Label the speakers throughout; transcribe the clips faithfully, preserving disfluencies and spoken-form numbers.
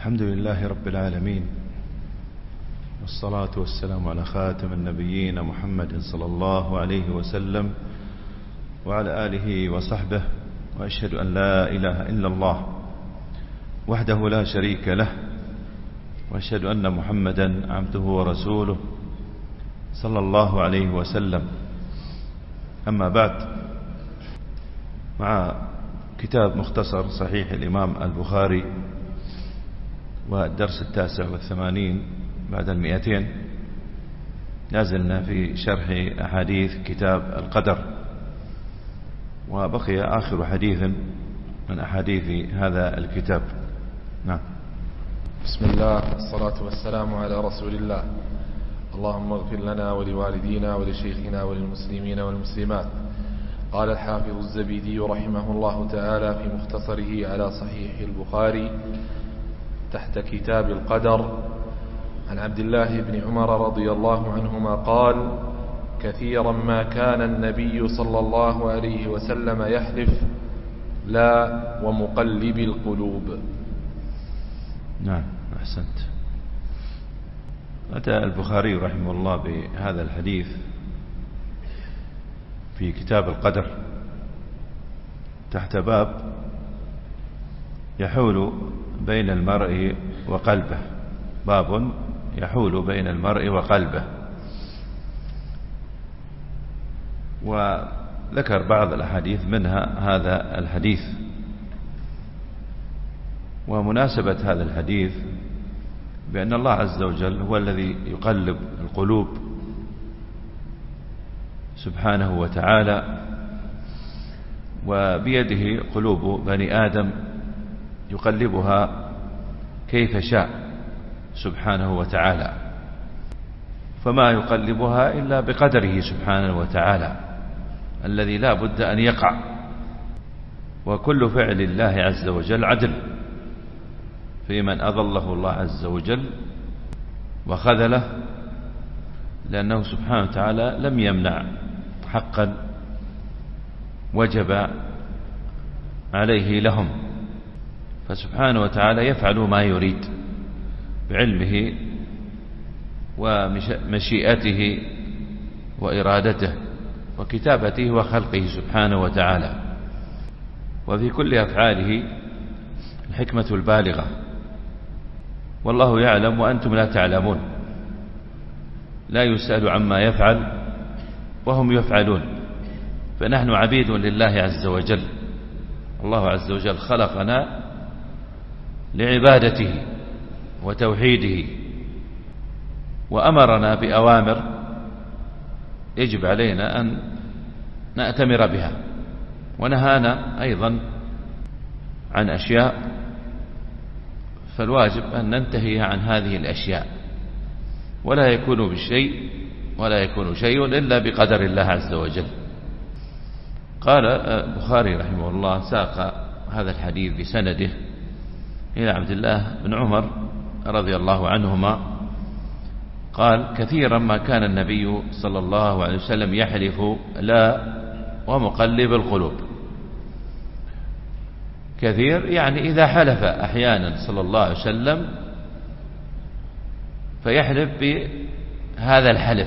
Speaker 1: الحمد لله رب العالمين، والصلاة والسلام على خاتم النبيين محمد صلى الله عليه وسلم وعلى آله وصحبه، وأشهد أن لا إله إلا الله وحده لا شريك له، وأشهد أن محمدا عبده ورسوله صلى الله عليه وسلم. أما بعد، مع كتاب مختصر صحيح الإمام البخاري والدرس التاسع والثمانين بعد المئتين، نازلنا في شرح أحاديث كتاب القدر، وبقي آخر حديث من أحاديث هذا الكتاب. نعم.
Speaker 2: بسم الله، الصلاة والسلام على رسول الله. اللهم اغفر لنا ولوالدينا ولشيخنا وللمسلمين والمسلمات. قال الحافظ الزبيدي رحمه الله تعالى في مختصره على صحيح البخاري تحت كتاب القدر عن عبد الله بن عمر رضي الله عنهما قال: كثيرا ما كان النبي صلى الله عليه وسلم يحلف لا ومقلب القلوب.
Speaker 1: نعم، أحسنت. أتى البخاري رحمه الله بهذا الحديث في كتاب القدر تحت باب يحول بين المرء وقلبه، باب يحول بين المرء وقلبه، وذكر بعض الأحاديث منها هذا الحديث. ومناسبة هذا الحديث بأن الله عز وجل هو الذي يقلب القلوب سبحانه وتعالى، وبيده قلوب بني آدم يقلبها كيف شاء سبحانه وتعالى، فما يقلبها إلا بقدره سبحانه وتعالى الذي لا بد أن يقع. وكل فعل الله عز وجل عدل في من أضله الله عز وجل وخذله، لأنه سبحانه وتعالى لم يمنع حقا وجب عليه لهم، فسبحانه وتعالى يفعل ما يريد بعلمه ومشيئته وإرادته وكتابته وخلقه سبحانه وتعالى. وفي كل أفعاله الحكمة البالغة، والله يعلم وأنتم لا تعلمون، لا يسأل عما يفعل وهم يفعلون، فنحن عبيد لله عز وجل. الله عز وجل خلقنا لعبادته وتوحيده، وأمرنا بأوامر يجب علينا أن نأتمر بها، ونهانا أيضا عن أشياء فالواجب أن ننتهي عن هذه الأشياء، ولا يكون بالشيء ولا يكون شيء إلا بقدر الله عز وجل. قال البخاري رحمه الله ساق هذا الحديث بسنده إلى عبد الله بن عمر رضي الله عنهما قال: كثيرا ما كان النبي صلى الله عليه وسلم يحلف لا ومقلب القلوب. كثير يعني إذا حلف أحيانا صلى الله عليه وسلم فيحلف بهذا الحلف،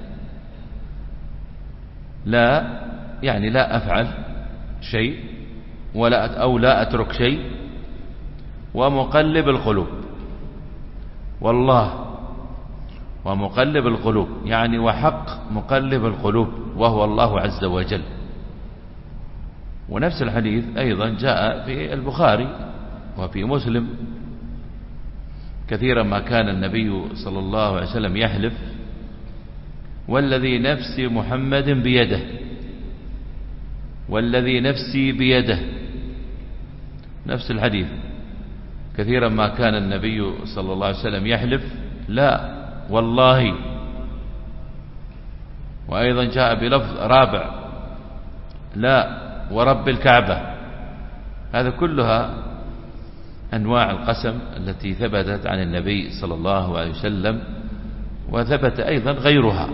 Speaker 1: لا يعني لا أفعل شيء ولا أو لا أترك شيء، ومقلب القلوب، والله ومقلب القلوب يعني وحق مقلب القلوب وهو الله عز وجل. ونفس الحديث أيضا جاء في البخاري وفي مسلم: كثيرا ما كان النبي صلى الله عليه وسلم يحلف والذي نفس محمد بيده، والذي نفسي بيده، نفس الحديث. كثيرا ما كان النبي صلى الله عليه وسلم يحلف لا والله. وأيضا جاء بلفظ رابع: لا ورب الكعبة. هذا كلها أنواع القسم التي ثبتت عن النبي صلى الله عليه وسلم، وثبت أيضا غيرها.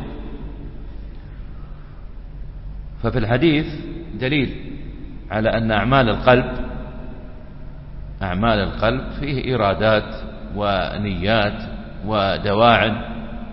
Speaker 1: ففي الحديث دليل على أن أعمال القلب أعمال القلب فيه إرادات ونيات ودواعٍ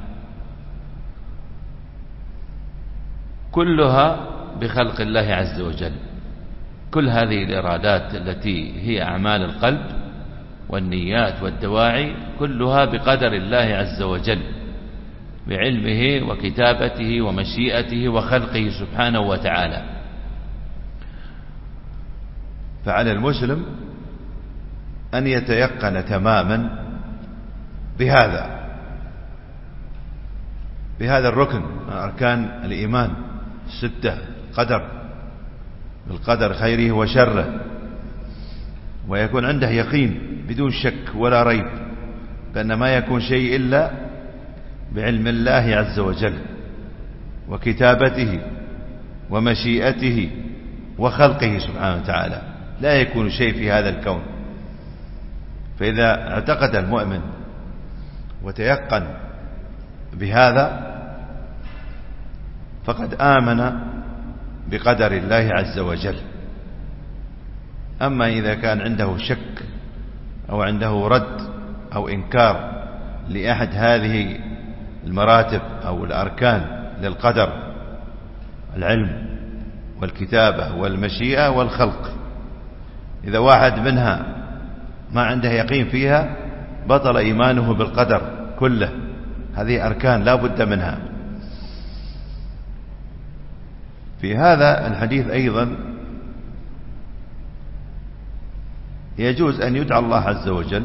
Speaker 1: كلها بخلق الله عز وجل. كل هذه الإرادات التي هي أعمال القلب والنيات والدواعي كلها بقدر الله عز وجل، بعلمه وكتابته ومشيئته وخلقه سبحانه وتعالى.
Speaker 3: فعلى المسلم أن يتيقن تماما بهذا بهذا الركن من أركان الإيمان الستة، قدر بالقدر خيره وشره، ويكون عنده يقين بدون شك ولا ريب بأن ما يكون شيء إلا بعلم الله عز وجل وكتابته ومشيئته وخلقه سبحانه وتعالى، لا يكون شيء في هذا الكون. فإذا اعتقد المؤمن وتيقن بهذا فقد آمن بقدر الله عز وجل. أما إذا كان عنده شك أو عنده رد أو إنكار لأحد هذه المراتب أو الأركان للقدر، العلم والكتابة والمشيئة والخلق، إذا واحد منها ما عنده يقين فيها بطل إيمانه بالقدر كله. هذه أركان لا بد منها. في هذا الحديث أيضا يجوز أن يدعى الله عز وجل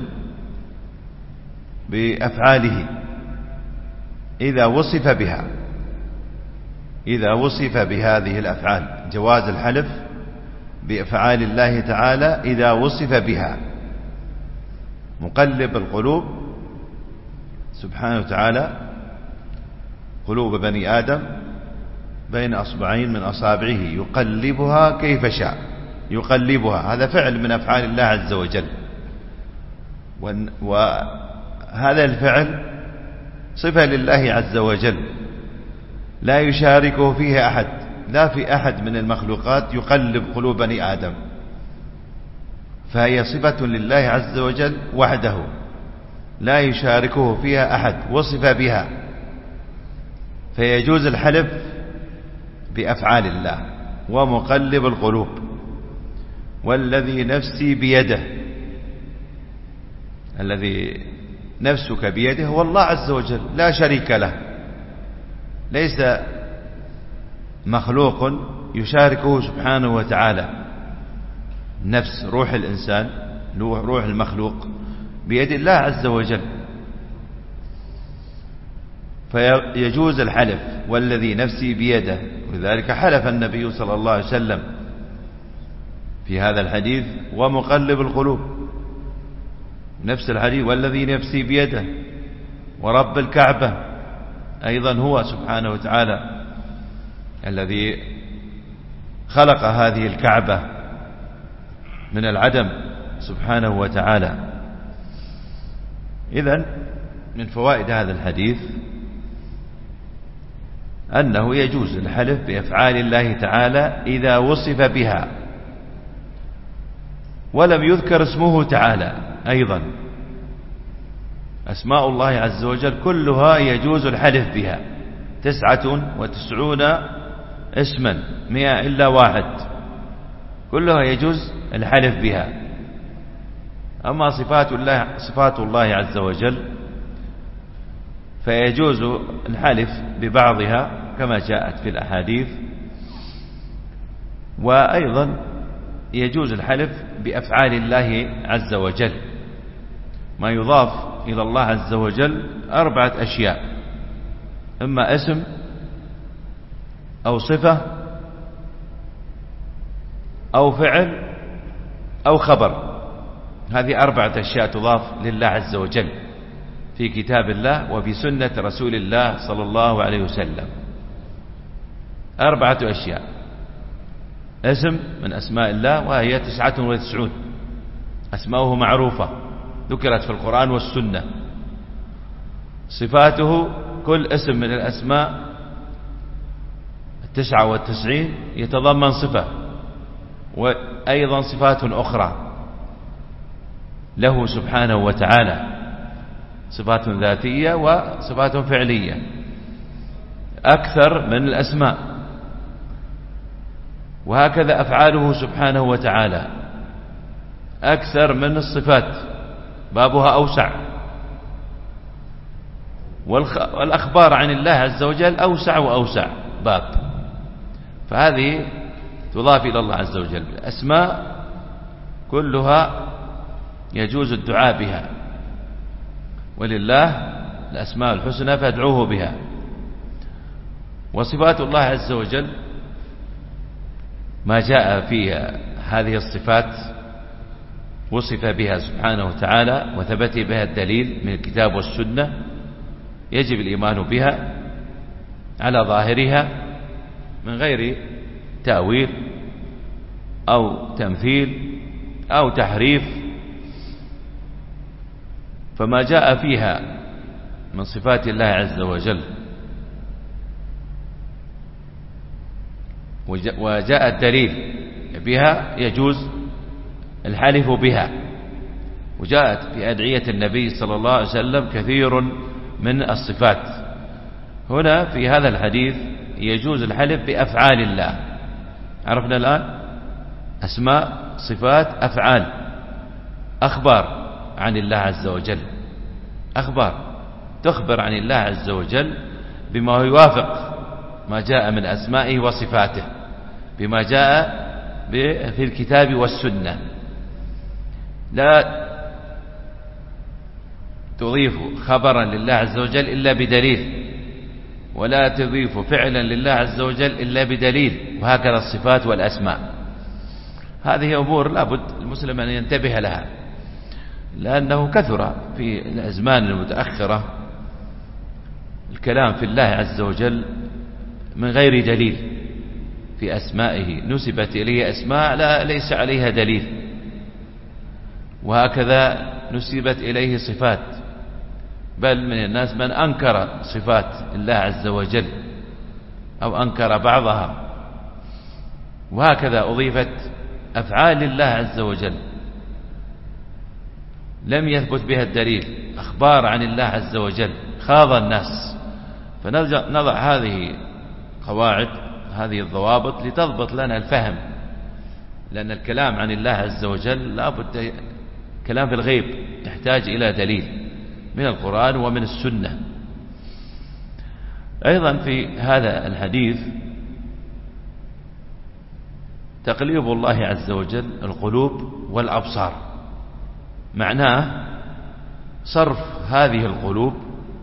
Speaker 3: بأفعاله إذا وصف بها، إذا وصف بهذه الأفعال، جواز الحلف بأفعال الله تعالى إذا وصف بها. مقلب القلوب سبحانه وتعالى قلوب بني آدم بين أصبعين من أصابعه يقلبها كيف شاء. يقلبها هذا فعل من أفعال الله عز وجل، وهذا الفعل صفة لله عز وجل لا يشاركه فيها أحد، لا في أحد من المخلوقات يقلب قلوب بني آدم، فهي صفة لله عز وجل وحده لا يشاركه فيها أحد، وصف بها، فيجوز الحلف بأفعال الله. ومقلب القلوب والذي نفسي بيده، الذي نفسك بيده هو الله عز وجل لا شريك له، ليس مخلوق يشاركه سبحانه وتعالى. نفس روح الإنسان روح المخلوق بيد الله عز وجل، فيجوز الحلف والذي نفسي بيده. ولذلك حلف النبي صلى الله عليه وسلم في هذا الحديث ومقلب القلوب، نفس الحديث والذي نفسي بيده، ورب الكعبة أيضا هو سبحانه وتعالى الذي خلق هذه الكعبة من العدم سبحانه وتعالى. إذن من فوائد هذا الحديث أنه يجوز الحلف بأفعال الله تعالى إذا وصف بها ولم يذكر اسمه تعالى. أيضا أسماء الله عز وجل كلها يجوز الحلف بها، تسعة وتسعون اسما مئة إلا واحد، كلها يجوز الحلف بها. أما صفات الله صفات الله عز وجل فيجوز الحلف ببعضها كما جاءت في الأحاديث، وأيضا يجوز الحلف بأفعال الله عز وجل. ما يضاف إلى الله عز وجل أربعة أشياء، إما اسم أو صفة أو فعل أو خبر. هذه أربعة أشياء تضاف لله عز وجل في كتاب الله وفي سنة رسول الله صلى الله عليه وسلم. أربعة أشياء: اسم من أسماء الله وهي تسعة وتسعون، أسماؤه معروفة ذكرت في القرآن والسنة. صفاته كل اسم من الأسماء التسعة والتسعين يتضمن صفة وأيضا صفات أخرى له سبحانه وتعالى.
Speaker 1: صفات ذاتية وصفات فعلية أكثر من الأسماء، وهكذا أفعاله سبحانه وتعالى أكثر من الصفات، بابها أوسع، والأخبار عن الله عز وجل أوسع وأوسع باب، فهذه تضاف إلى الله عز وجل. الأسماء كلها يجوز الدعاء بها، ولله الأسماء الحسنى فادعوه بها. وصفات الله عز وجل ما جاء فيها هذه الصفات وصف بها سبحانه وتعالى وثبت بها الدليل من الكتاب والسنة يجب الإيمان بها على ظاهرها من غير تأويل أو تمثيل أو تحريف. فما جاء فيها من صفات الله عز وجل وجاء الدليل بها يجوز الحلف بها. وجاءت في أدعية النبي صلى الله عليه وسلم كثير من الصفات. هنا في هذا الحديث يجوز الحلف بأفعال الله. عرفنا الآن أسماء صفات أفعال، أخبار عن الله عز وجل، أخبار تخبر عن الله عز وجل بما يوافق ما جاء من أسمائه وصفاته، بما جاء في الكتاب والسنة. لا تضيف خبرا لله عز وجل إلا بدليل، ولا تضيف فعلا لله عز وجل إلا بدليل، وهكذا الصفات والأسماء. هذه أمور لابد المسلم أن ينتبه لها، لأنه كثر في الأزمان المتأخرة الكلام في الله عز وجل من غير دليل في أسمائه، نسبت إليه أسماء لا ليس عليها دليل، وهكذا نسبت إليه صفات، بل من الناس من أنكر صفات الله عز وجل أو أنكر بعضها، وهكذا أضيفت أفعال لله عز وجل لم يثبت بها الدليل، أخبار عن الله عز وجل، خاض الناس. فنضع هذه قواعد، هذه الضوابط لتضبط لنا الفهم، لأن الكلام عن الله عز وجل لا بد كلام في الغيب يحتاج إلى دليل من القرآن ومن السنة. أيضا في هذا الحديث تقليب الله عز وجل القلوب والأبصار، معناه صرف هذه القلوب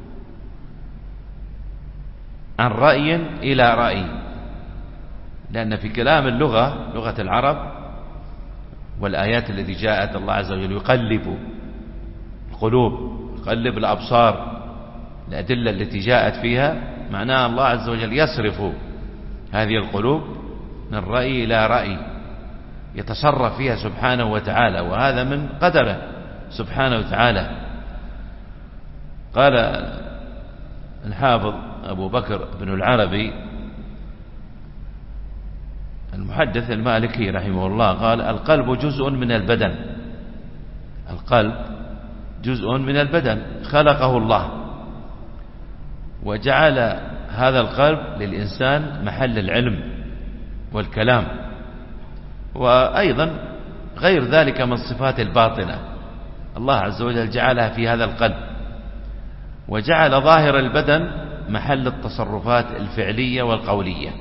Speaker 1: عن رأي إلى رأي، لأن في كلام اللغة لغة العرب والآيات التي جاءت الله عز وجل يقلب القلوب، يقلب الأبصار، الأدلة التي جاءت فيها معناها الله عز وجل يصرف هذه القلوب من رأي إلى رأي يتصرف فيها سبحانه وتعالى، وهذا من قدره سبحانه وتعالى. قال الحافظ أبو بكر بن العربي المحدث المالكي رحمه الله قال: القلب جزء من البدن، القلب جزء من البدن خلقه الله، وجعل هذا القلب للإنسان محل العلم والكلام، وأيضا غير ذلك من صفات الباطنة الله عز وجل جعلها في هذا القلب، وجعل ظاهر البدن محل التصرفات الفعلية والقولية،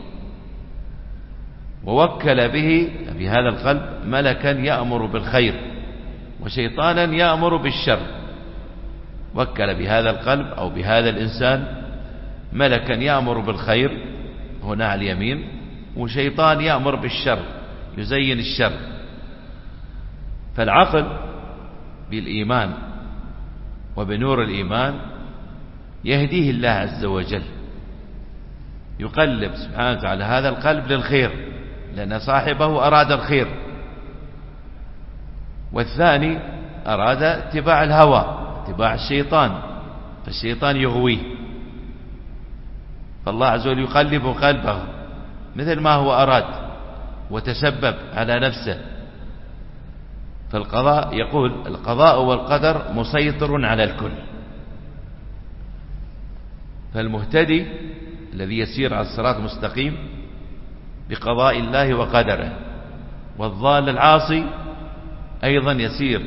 Speaker 1: ووكل به في هذا القلب ملكا يأمر بالخير وشيطانا يأمر بالشر. وكل بهذا القلب أو بهذا الإنسان ملكا يأمر بالخير هنا على اليمين، وشيطان يأمر بالشر يزين الشر. فالعقل بالإيمان وبنور الإيمان يهديه الله عز وجل، يقلب سبحانه وتعالى هذا القلب للخير لأن صاحبه أراد الخير، والثاني أراد اتباع الهوى اتباع الشيطان، فالشيطان يغويه، فالله عز وجل يقلب قلبه مثل ما هو أراد وتسبب على نفسه. فالقضاء يقول القضاء والقدر مسيطر على الكل، فالمهتدي الذي يسير على الصراط المستقيم بقضاء الله وقدره، والضال العاصي أيضا يسير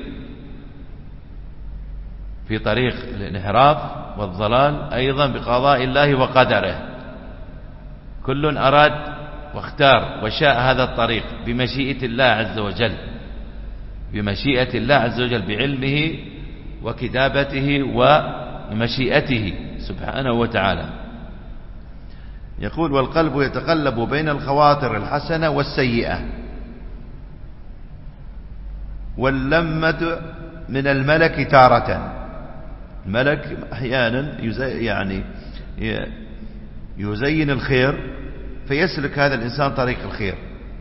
Speaker 1: في طريق الانحراف والضلال أيضا بقضاء الله وقدره. كل أراد واختار وشاء هذا الطريق بمشيئة الله عز وجل، بمشيئة الله عز وجل، بعلمه وكتابته ومشيئته سبحانه وتعالى.
Speaker 3: يقول: والقلب يتقلب بين الخواطر الحسنة والسيئة، واللمة من الملك تارة. الملك أحيانا يعني يزين الخير فيسلك هذا الإنسان طريق الخير،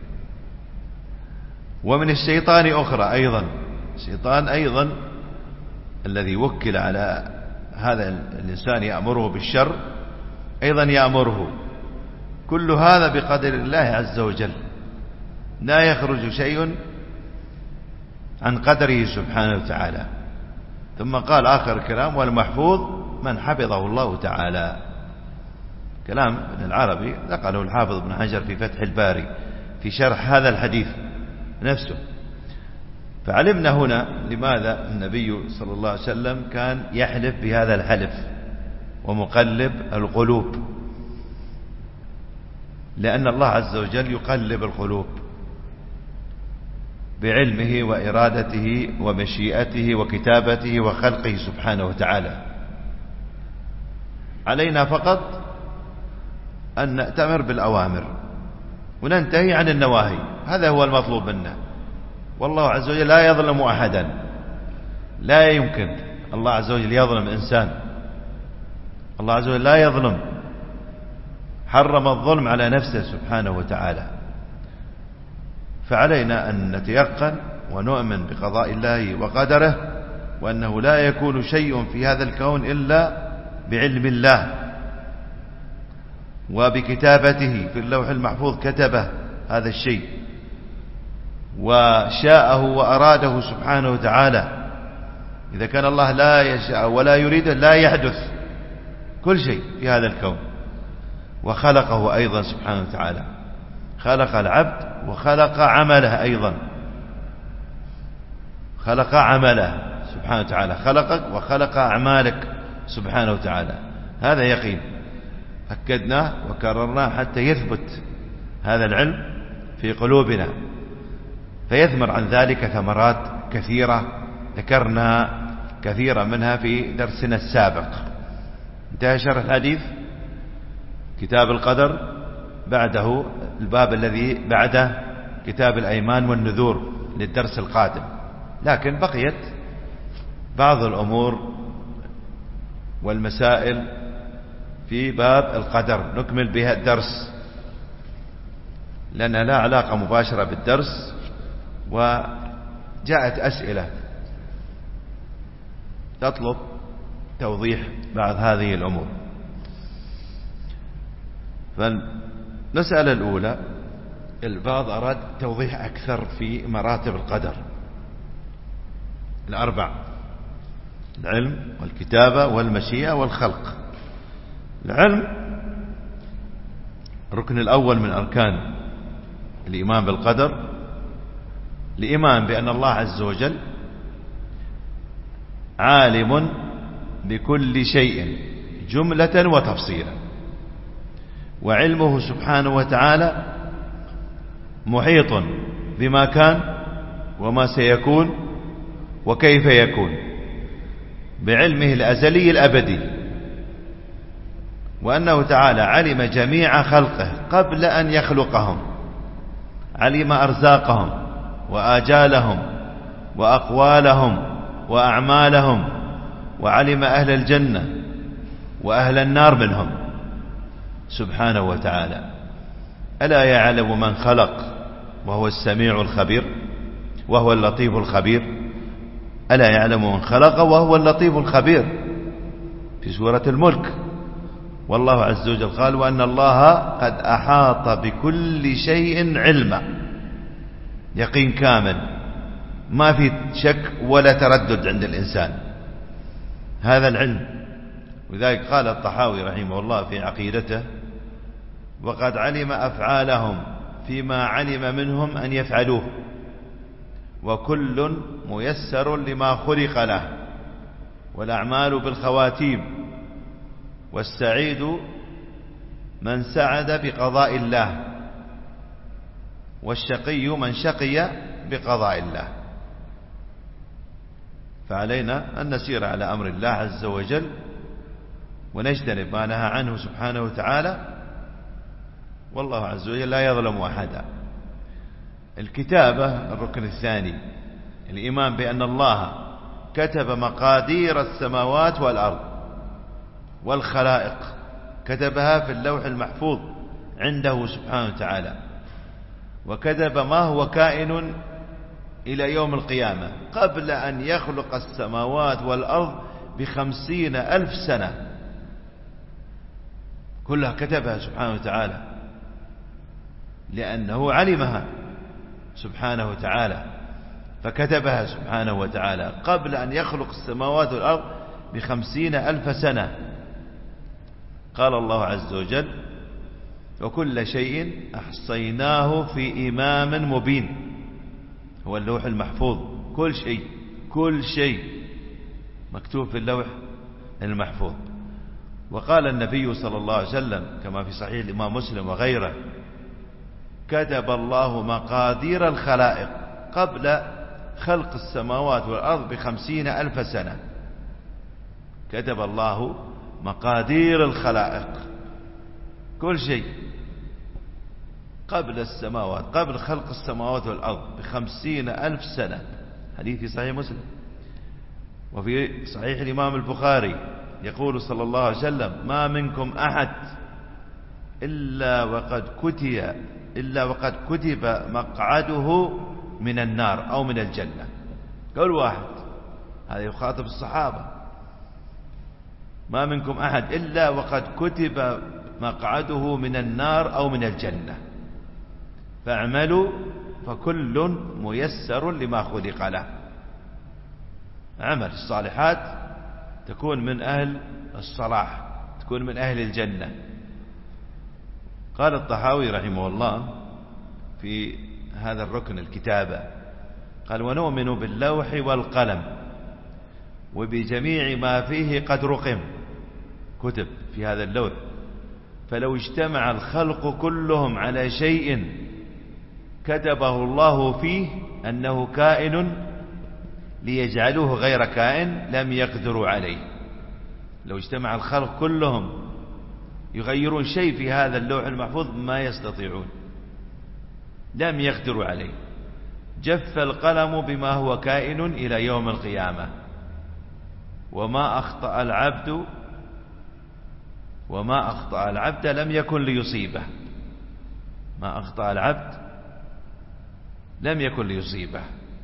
Speaker 3: ومن الشيطان أخرى أيضا. الشيطان أيضا الذي وكل على هذا الإنسان يأمره بالشر أيضا يأمره. كل هذا بقدر الله عز وجل، لا يخرج شيء عن قدره سبحانه وتعالى. ثم قال آخر كلام: والمحفوظ من حفظه الله تعالى. كلام ابن العربي نقله الحافظ ابن حجر في فتح الباري في شرح هذا الحديث نفسه. فعلمنا هنا لماذا النبي صلى الله عليه وسلم كان يحلف بهذا الحلف ومقلب القلوب، لأن الله عز وجل يقلب القلوب بعلمه وإرادته ومشيئته وكتابته وخلقه سبحانه وتعالى. علينا فقط أن نأتمر بالأوامر وننتهي عن النواهي، هذا هو المطلوب منا. والله عز وجل لا يظلم أحدا، لا يمكن الله عز وجل يظلم إنسان. الله عز وجل لا يظلم، حرم الظلم على نفسه سبحانه وتعالى. فعلينا أن نتيقن ونؤمن بقضاء الله وقدره، وأنه لا يكون شيء في هذا الكون إلا بعلم الله وبكتابته في اللوح المحفوظ. كتبه هذا الشيء وشاءه وأراده سبحانه وتعالى. إذا كان الله لا يشاء ولا يريده لا يحدث كل شيء في هذا الكون. وخلقه أيضا سبحانه وتعالى، خلق العبد وخلق عمله أيضا، خلق عمله سبحانه وتعالى، خلقك وخلق أعمالك سبحانه وتعالى. هذا يقين أكدناه وكررناه حتى يثبت هذا العلم في قلوبنا، فيثمر عن ذلك ثمرات كثيرة ذكرنا كثيرا منها في درسنا السابق. انتهى شرح الحديث كتاب القدر، بعده الباب الذي بعده كتاب الأيمان والنذور للدرس القادم. لكن بقيت بعض الأمور والمسائل في باب القدر نكمل بها الدرس، لأنها لا علاقة مباشرة بالدرس، وجاءت أسئلة تطلب توضيح بعض هذه الأمور. فالمسألة الأولى، البعض أراد توضيح أكثر في مراتب القدر الأربع: العلم والكتابة والمشيئة والخلق. العلم الركن الأول من أركان الإيمان بالقدر، الإيمان بأن الله عز وجل عالم بكل شيء جملة وتفصيلا، وعلمه سبحانه وتعالى محيط بما كان وما سيكون وكيف يكون بعلمه الأزلي الأبدي، وأنه تعالى علم جميع خلقه قبل أن يخلقهم، علم أرزاقهم وآجالهم وأقوالهم وأعمالهم، وعلم أهل الجنة وأهل النار منهم سبحانه وتعالى. ألا يعلم من خلق وهو السميع الخبير وهو اللطيف الخبير؟ ألا يعلم من خلق وهو اللطيف الخبير في سورة الملك. والله عز وجل قال: وأن الله قد أحاط بكل شيء علما. يقين كامل، ما في شك ولا تردد عند الإنسان. هذا العلم ولذلك قال الطحاوي رحمه الله في عقيدته: وقد علم أفعالهم فيما علم منهم أن يفعلوه، وكل ميسر لما خلق له، والأعمال بالخواتيم، والسعيد من سعد بقضاء الله، والشقي من شقي بقضاء الله. فعلينا أن نسير على أمر الله عز وجل ونجتنب ما نهى عنه سبحانه وتعالى، والله عز وجل لا يظلم أحدا. الكتابة الركن الثاني، الإيمان بأن الله كتب مقادير السماوات والأرض والخلائق، كتبها في اللوح المحفوظ عنده سبحانه وتعالى، وكتب ما هو كائن إلى يوم القيامة قبل أن يخلق السماوات والأرض بخمسين ألف سنة، كلها كتبها سبحانه وتعالى، لأنه علمها سبحانه وتعالى، فكتبها سبحانه وتعالى قبل أن يخلق السماوات والأرض بخمسين ألف سنة. قال الله عز وجل: وكل شيء أحصيناه في إمام مبين. هو اللوح المحفوظ، كل شيء كل شيء مكتوب في اللوح المحفوظ. وقال النبي صلى الله عليه وسلم كما في صحيح الإمام مسلم وغيره: كتب الله مقادير الخلائق قبل خلق السماوات والأرض بخمسين ألف سنة. كتب الله مقادير الخلائق، كل شيء قبل السماوات، قبل خلق السماوات والأرض بخمسين ألف سنة. حديث في صحيح مسلم. وفي صحيح الإمام البخاري يقول صلى الله عليه وسلم: ما منكم أحد إلا وقد كتب إلا وقد كتب مقعده من النار أو من الجنة. كل واحد، هذا يخاطب الصحابة: ما منكم أحد إلا وقد كتب مقعده من النار أو من الجنة، فاعملوا فكل ميسر لما خلق له. عمل الصالحات تكون من أهل الصلاح، تكون من أهل الجنة. قال الطحاوي رحمه الله في هذا الركن الكتابة، قال: ونؤمن باللوح والقلم وبجميع ما فيه قد رقم، كتب في هذا اللوح، فلو اجتمع الخلق كلهم على شيء كتبه الله فيه أنه كائن ليجعلوه غير كائن لم يقدروا عليه. لو اجتمع الخلق كلهم يغيرون شيء في هذا اللوح المحفوظ ما يستطيعون، لم يقدروا عليه. جف القلم بما هو كائن إلى يوم القيامة، وما أخطأ العبد وما أخطأ العبد لم يكن ليصيبه. ما أخطأ العبد لم يكن ليصيبه،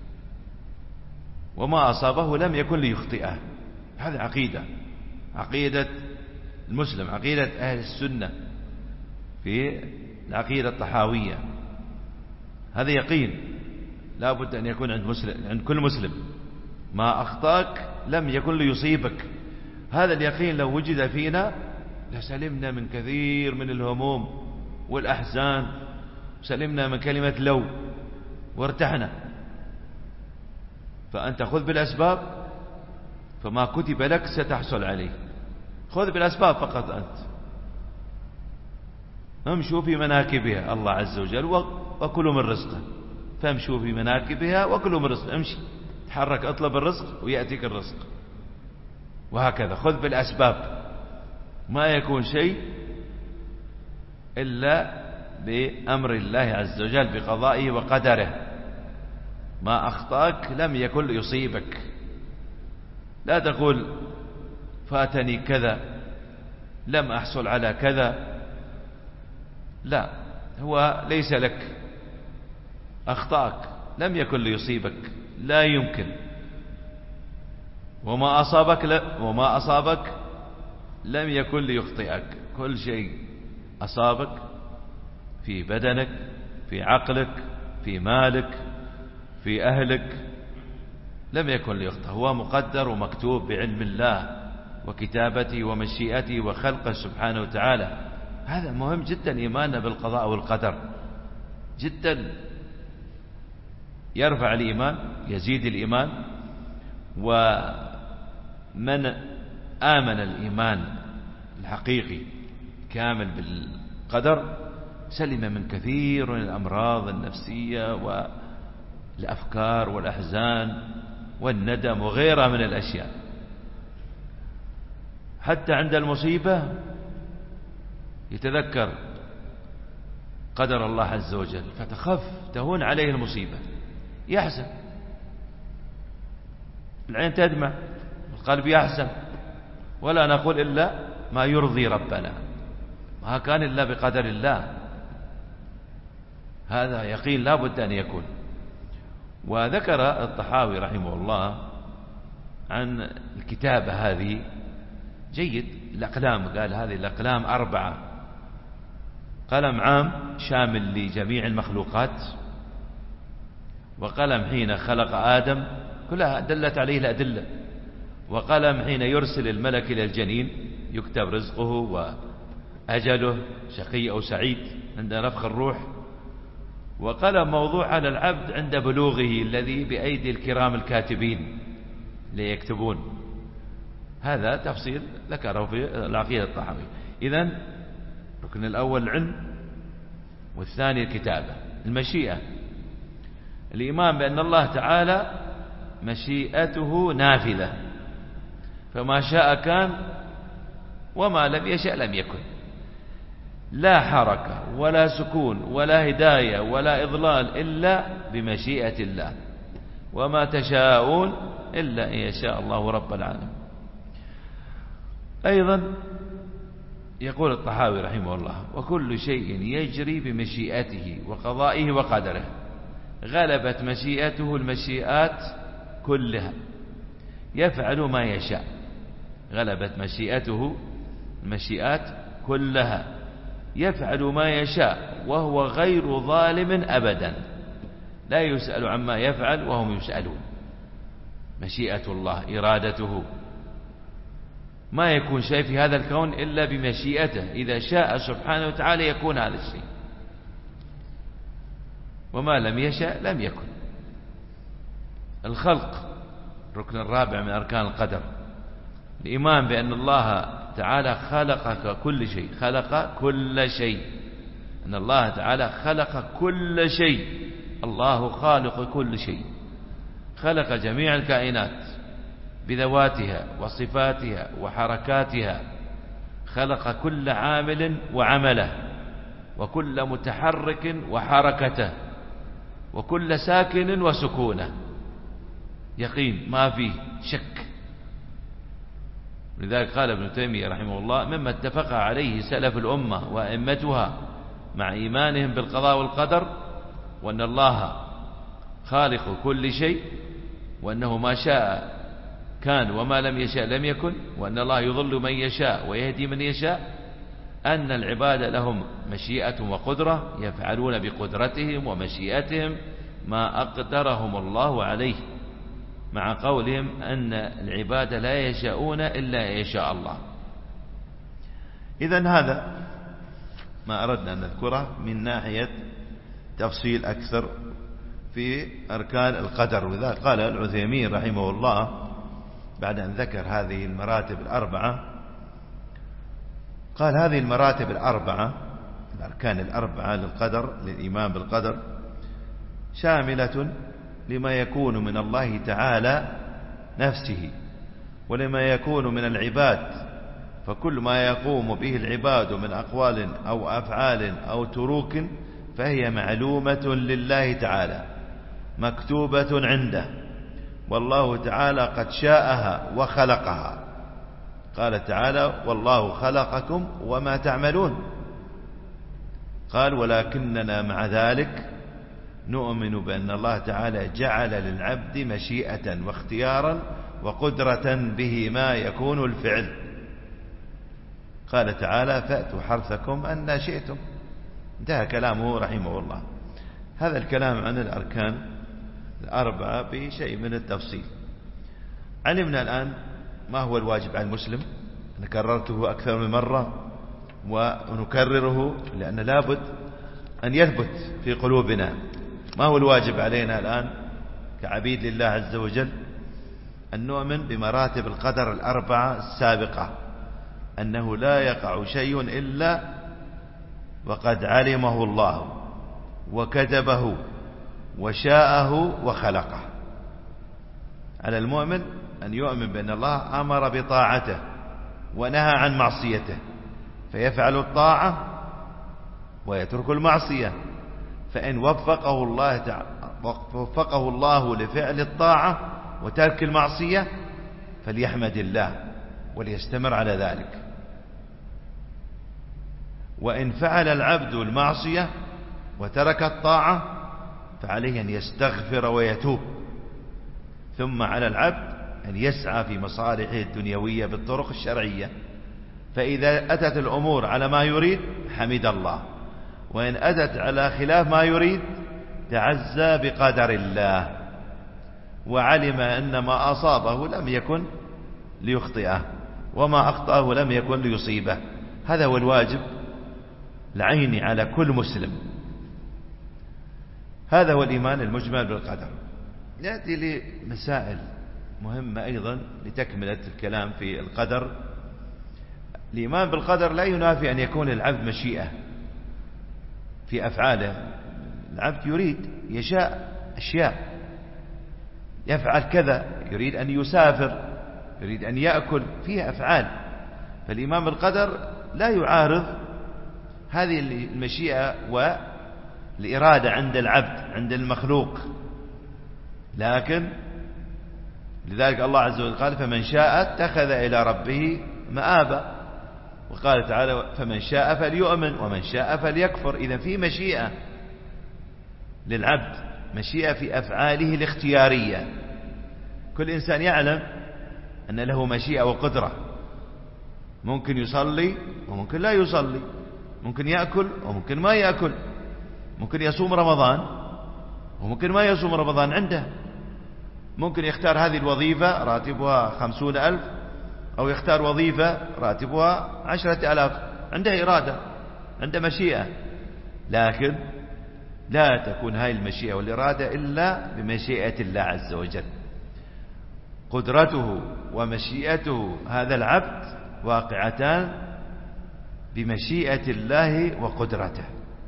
Speaker 3: وما أصابه لم يكن ليخطئه. هذه عقيدة، عقيدة المسلم، عقيدة أهل السنة في العقيدة الطحاوية. هذا يقين لا بد أن يكون عند مسلم، عند كل مسلم. ما أخطأك لم يكن ليصيبك. هذا اليقين لو وجد فينا لسلمنا من كثير من الهموم والأحزان، سلمنا من كلمة لو، وارتحنا. فأنت خذ بالأسباب، فما كتب لك ستحصل عليه. خذ بالأسباب فقط أنت، امشوا في مناكبها، الله عز وجل: وكلوا من رزقه، فامشوا في مناكبها وكلوا من رزقه. امشي، تحرك، اطلب الرزق ويأتيك الرزق. وهكذا خذ بالأسباب، ما يكون شيء إلا بأمر الله عز وجل، بقضائه وقدره. ما أخطأك لم يكن ليصيبك. لا تقول فاتني كذا، لم أحصل على كذا. لا، هو ليس لك. أخطأك لم يكن ليصيبك، لا يمكن. وما أصابك لا وما أصابك لم يكن ليخطئك. كل شيء أصابك في بدنك، في عقلك، في مالك، في أهلك، لم يكن ليخطئ. هو مقدر ومكتوب بعلم الله
Speaker 1: وكتابته ومشيئته وخلقه سبحانه وتعالى. هذا مهم جدا، إيماننا بالقضاء والقدر جدا يرفع الإيمان، يزيد الإيمان. ومن آمن الإيمان الحقيقي كامل بالقدر سلم من كثير من الأمراض النفسية والأفكار والأحزان والندم وغيرها من الأشياء. حتى عند المصيبة يتذكر قدر الله عز وجل فتخف تهون عليه المصيبة، يحزن، العين تدمع، القلب يحزن، ولا نقول إلا ما يرضي ربنا، ما كان إلا بقدر الله. هذا يقين لا بد أن يكون. وذكر الطحاوي رحمه الله عن الكتابة هذه جيد، الأقلام، قال هذه الأقلام أربعة: قلم عام شامل لجميع المخلوقات، وقلم حين خلق آدم، كلها دلت عليه الأدلة، وقلم حين يرسل الملك إلى الجنين يكتب رزقه وأجله شقي أو سعيد عند نفخ الروح، وقلم موضوع على العبد عند بلوغه الذي بأيدي الكرام الكاتبين ليكتبون. هذا تفصيل ذكره في العقيدة الطحاوي. إذن الركن الأول العلم، والثاني الكتابة. المشيئة، الإيمان بأن الله تعالى مشيئته نافذة، فما شاء كان وما لم يشأ لم يكن، لا حركة ولا سكون ولا هداية ولا إضلال إلا بمشيئة الله، وما تشاءون إلا إن يشاء الله رب العالمين. أيضا يقول الطحاوي رحمه الله: وكل شيء يجري بمشيئته وقضائه وقدره، غلبت مشيئته المشيئات كلها، يفعل ما يشاء. غلبت مشيئته المشيئات كلها، يفعل ما يشاء، وهو غير ظالم أبدا، لا يسأل عما يفعل وهم يسألون. مشيئة الله، إرادته، ما يكون شيء في هذا الكون إلا بمشيئته، إذا شاء سبحانه وتعالى يكون هذا الشيء، وما لم يشاء لم يكن. الخلق، الركن الرابع من أركان القدر، الإيمان بأن الله تعالى خلق كل شيء، خلق كل شيء، أن الله تعالى خلق كل شيء، الله خالق كل شيء، خلق جميع الكائنات بذواتها وصفاتها وحركاتها، خلق كل عامل وعمله، وكل متحرك وحركته، وكل ساكن وسكونه، يقين ما فيه شك. لذلك قال ابن تيمية رحمه الله: مما اتفق عليه سلف الأمة وأئمتها مع إيمانهم بالقضاء والقدر، وأن الله خالق كل شيء، وأنه ما شاء كان وما لم يشاء لم يكن، وأن الله يضل من يشاء ويهدي من يشاء، أن العباد لهم مشيئة وقدرة، يفعلون بقدرتهم ومشيئتهم ما أقدرهم الله عليه، مع قولهم أن العباد لا يشاءون إلا يشاء الله. إذن هذا ما أردنا أن نذكره من ناحية تفصيل أكثر في أركان القدر. وذلك قال العثيمين رحمه الله بعد أن ذكر هذه المراتب الأربعة، قال: هذه المراتب الأربعة، الأركان الأربعة للقدر، للإيمان بالقدر، شاملة لما يكون من الله تعالى نفسه، ولما يكون من العباد، فكل ما يقوم به العباد من أقوال أو أفعال أو تروك فهي معلومة لله تعالى، مكتوبة عنده، والله تعالى قد شاءها وخلقها. قال تعالى: والله خلقكم وما تعملون. قال: ولكننا مع ذلك نؤمن بأن الله تعالى جعل للعبد مشيئة واختيارا وقدرة به ما يكون الفعل. قال تعالى: فأتوا حرثكم أن شئتم. انتهى كلامه رحمه الله. هذا الكلام عن الأركان الأربعة بشيء من التفصيل. علمنا الآن
Speaker 3: ما هو الواجب على المسلم؟ أنا كررته أكثر من مرة ونكرره لأن لابد أن يثبت في قلوبنا. ما هو الواجب علينا الآن كعبيد لله عز وجل؟ أن نؤمن بمراتب القدر الأربعة السابقة، أنه لا يقع شيء إلا وقد علمه الله وكتبه وشاءه وخلقه. على المؤمن أن يؤمن بأن الله أمر بطاعته ونهى عن معصيته، فيفعل الطاعة ويترك المعصية. فإن وفقه الله وفقه الله لفعل الطاعة وترك المعصية فليحمد الله وليستمر على ذلك. وإن فعل العبد المعصية وترك الطاعة فعليه أن يستغفر ويتوب. ثم على العبد أن يسعى في مصالحه الدنيوية بالطرق الشرعية، فإذا أتت الأمور على ما يريد حمد الله، وإن أتت على خلاف ما يريد تعزى بقدر الله، وعلم أن ما أصابه لم يكن ليخطئه وما أخطأه لم يكن ليصيبه. هذا هو الواجب العيني على كل مسلم. هذا هو الإيمان المجمل بالقدر. يأتي لمسائل مهمة أيضا لتكملة الكلام في القدر. الإيمان بالقدر لا ينافي أن يكون العبد مشيئة في أفعاله. العبد يريد يشاء أشياء، يفعل كذا، يريد أن يسافر، يريد أن يأكل، فيه أفعال. فالإيمان بالقدر لا يعارض هذه المشيئة والإرادة عند العبد عند المخلوق، لكن لذلك الله عز وجل قال فمن شاء اتخذ إلى ربه مآبا، وقال تعالى فمن شاء فليؤمن ومن شاء فليكفر. إذا في مشيئة للعبد، مشيئة في أفعاله الاختيارية. كل إنسان يعلم أن له مشيئة وقدرة، ممكن يصلي وممكن لا يصلي، ممكن يأكل وممكن ما يأكل، ممكن يصوم رمضان وممكن ما يصوم رمضان عنده، ممكن يختار هذه الوظيفة راتبها خمسون ألف أو يختار وظيفة راتبها عشرة ألاف. عنده إرادة، عنده مشيئة، لكن لا تكون هاي المشيئة والإرادة إلا بمشيئة الله عز وجل. قدرته ومشيئته هذا العبد واقعتان بمشيئة الله وقدرته.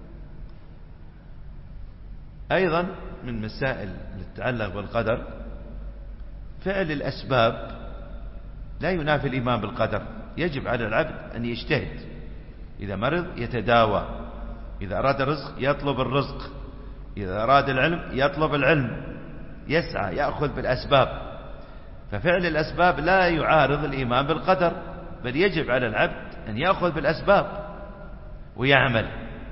Speaker 3: أيضا من مسائل تتعلق بالقدر فعل الأسباب لا ينافي الإيمان بالقدر. يجب على العبد أن يجتهد، إذا مرض يتداوى، إذا أراد الرزق يطلب الرزق، إذا أراد العلم يطلب العلم، يسعى يأخذ بالأسباب. ففعل الأسباب لا يعارض الإيمان بالقدر، بل يجب على العبد أن يأخذ بالأسباب ويعمل.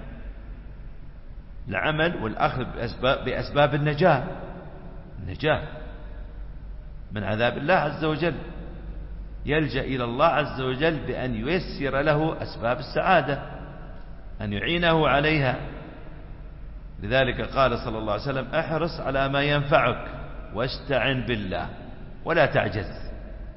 Speaker 3: العمل والأخذ بأسباب, بأسباب النجاة، النجاة من عذاب الله عز وجل. يلجأ إلى الله عز وجل بأن ييسر له أسباب السعادة، أن يعينه عليها. لذلك قال صلى الله عليه وسلم احرص على ما ينفعك واستعن بالله ولا تعجز.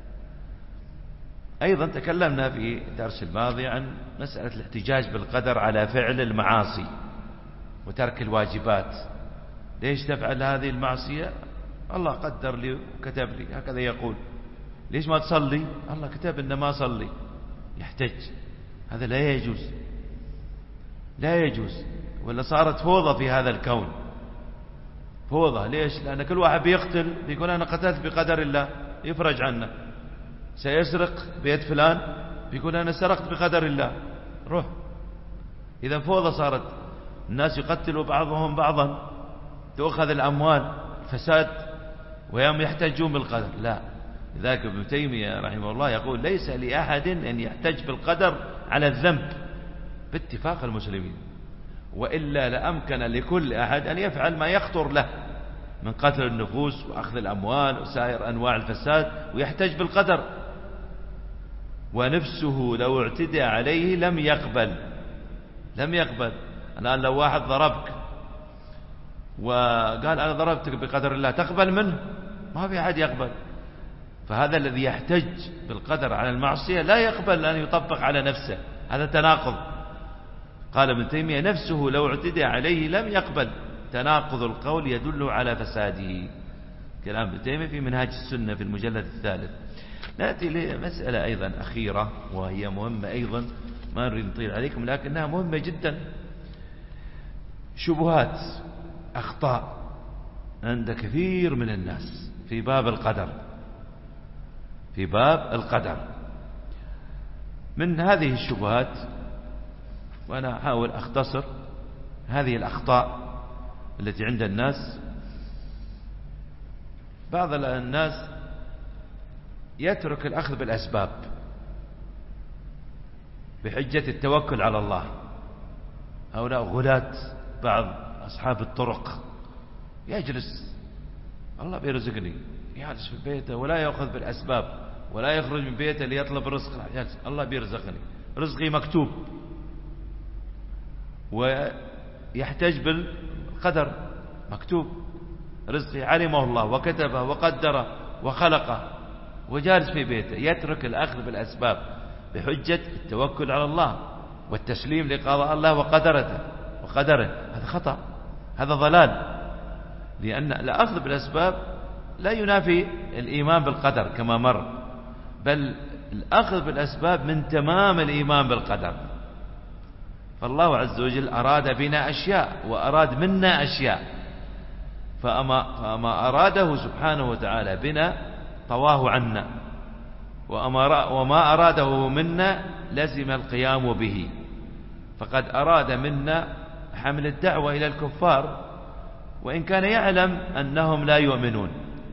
Speaker 3: أيضا تكلمنا في الدرس الماضي عن مسألة الاحتجاج بالقدر على فعل المعاصي وترك الواجبات. ليش تفعل هذه المعصية؟ الله قدر لي وكتب لي، هكذا يقول. ليش ما تصلي؟ الله كتب إن ما صلي. يحتج. هذا لا يجوز، لا يجوز. ولا صارت فوضى في هذا الكون، فوضى. ليش؟ لأن كل واحد بيقتل بيقول أنا قتلت بقدر الله يفرج عنه. سيسرق بيت فلان بيقول أنا سرقت بقدر الله، روح. إذا فوضى صارت، الناس يقتلوا بعضهم بعضا، تأخذ الأموال، فساد، ويوم يحتجون بالقدر. لا. لذلك ابن تيمية رحمه الله يقول ليس لأحد أن يحتج بالقدر على الذنب باتفاق المسلمين، وإلا لأمكن لكل أحد أن يفعل ما يخطر له من قتل النفوس وأخذ الأموال وسائر أنواع الفساد ويحتج بالقدر. ونفسه لو اعتدى عليه لم يقبل، لم يقبل. الآن لو واحد ضربك وقال أنا ضربتك بقدر الله، تقبل منه؟ ما في أحد يقبل.
Speaker 1: فهذا الذي يحتج بالقدر على المعصية لا يقبل أن يطبق على نفسه، هذا تناقض. قال ابن تيمية نفسه لو اعتدى عليه لم يقبل، تناقض القول يدل على فساده. كلام ابن تيمية في منهاج السنة في المجلد الثالث. نأتي لمسألة أيضا أخيرة وهي مهمة أيضا، ما نريد نطيل عليكم لكنها مهمة جدا. شبهات، أخطاء عند كثير من الناس في باب القدر، في باب القدر. من هذه الشبهات، وأنا أحاول أختصر هذه الأخطاء التي عند الناس. بعض الناس يترك الأخذ بالأسباب بحجة التوكل على الله. هؤلاء غلاة بعض أصحاب الطرق، يجلس الله بيرزقني، يجلس في بيته ولا يأخذ بالأسباب ولا يخرج من بيته ليطلب رزق، يجلس الله بيرزقني، رزقي مكتوب، ويحتج بالقدر، مكتوب رزقي علمه الله وكتبه وقدره وخلقه، وجالس في بيته يترك الأخذ بالأسباب بحجة التوكل على الله والتسليم لقضاء الله وقدرته وقدره. هذا خطأ، هذا ضلال، لأن الأخذ بالأسباب لا ينافي الإيمان بالقدر كما مر، بل الأخذ بالأسباب من تمام الإيمان بالقدر. فالله عز وجل أراد بنا أشياء وأراد منا أشياء، فأما, فأما أراده سبحانه وتعالى بنا طواه عنا، وما أراده منا لزم القيام به. فقد أراد منا حمل الدعوة إلى الكفار وإن كان يعلم أنهم لا يؤمنون،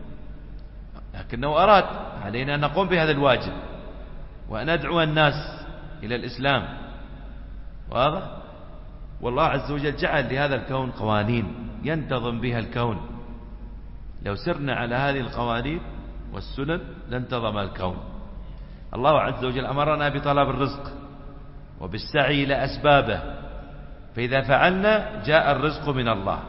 Speaker 1: لكنه أراد علينا أن نقوم بهذا الواجب وأن ندعو الناس إلى الإسلام. واضح؟ والله عز وجل جعل لهذا الكون قوانين ينتظم بها الكون، لو سرنا على هذه القوانين والسنن لانتظم الكون. الله عز وجل أمرنا بطلب الرزق وبالسعي إلى أسبابه، فإذا فعلنا جاء الرزق من الله.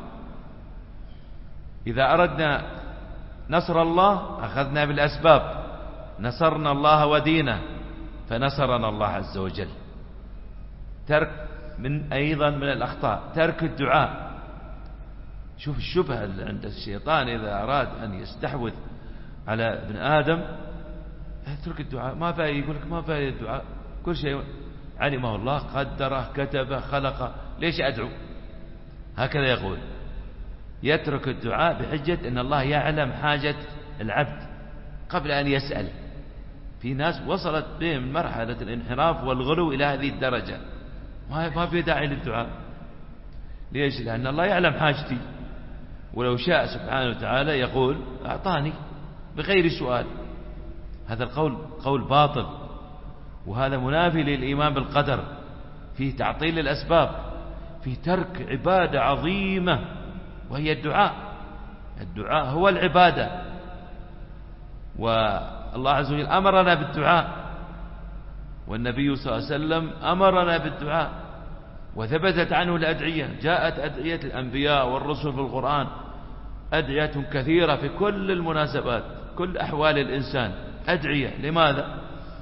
Speaker 1: إذا أردنا نصر الله أخذنا بالأسباب، نصرنا الله ودينه فنصرنا الله عز وجل. ترك من أيضا من الأخطاء ترك الدعاء. شوف الشبهة عند الشيطان، إذا أراد أن يستحوذ على ابن آدم اترك الدعاء، ما فائدة، يقول لك ما فائدة الدعاء، كل شيء علمه الله قدره كتبه خلقه، ليش أدعو؟ هكذا يقول، يترك الدعاء بحجة أن الله يعلم حاجة العبد قبل أن يسأل. في ناس وصلت بهم مرحلة الانحراف والغلو إلى هذه الدرجة، ما في داعي للدعاء. ليش؟ لأن الله يعلم حاجتي، ولو شاء سبحانه وتعالى يقول أعطاني بغير سؤال. هذا القول قول باطل، وهذا منافي للإيمان بالقدر، فيه تعطيل الأسباب، فيه ترك عبادة عظيمة وهي الدعاء. الدعاء هو العبادة، والله عز وجل أمرنا بالدعاء، والنبي صلى الله عليه وسلم أمرنا بالدعاء، وثبتت عنه الأدعية، جاءت أدعية الأنبياء والرسل في القرآن، أدعية كثيرة في كل المناسبات، كل أحوال الإنسان أدعية. لماذا؟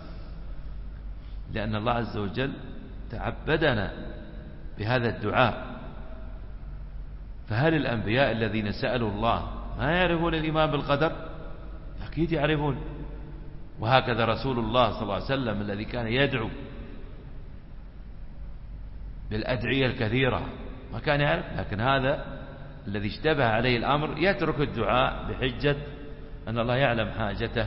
Speaker 1: لأن الله عز وجل تعبدنا بهذا الدعاء. فهل الأنبياء الذين سألوا الله ما يعرفون الإيمان بالقدر؟ أكيد يعرفون. وهكذا رسول الله صلى الله عليه وسلم الذي كان يدعو بالأدعية الكثيرة ما كان يعرف، لكن هذا الذي اشتبه عليه الأمر يترك الدعاء بحجة أن الله يعلم حاجته.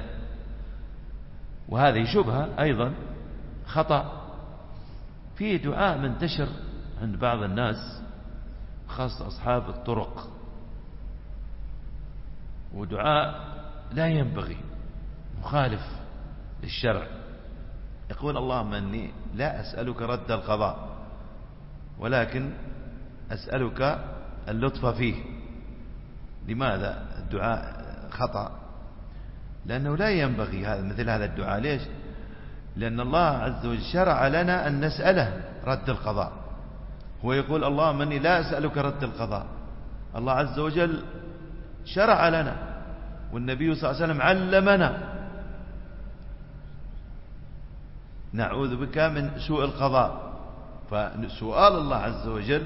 Speaker 1: وهذه شبهة أيضا خطأ. في دعاء منتشر عند بعض الناس خاصة أصحاب الطرق، ودعاء لا ينبغي، مخالف للشرع. يقول اللهم أني لا أسألك رد القضاء ولكن أسألك اللطف فيه. لماذا الدعاء خطأ؟ لأنه لا ينبغي هذا مثل هذا الدعاء. ليش؟ لأن الله عز وجل شرع لنا أن نسأله رد القضاء. هو يقول اللهم أني لا أسألك رد القضاء، الله عز وجل شرع لنا، والنبي صلى الله عليه وسلم علمنا
Speaker 3: نعوذ بك من سوء القضاء. فسؤال الله عز وجل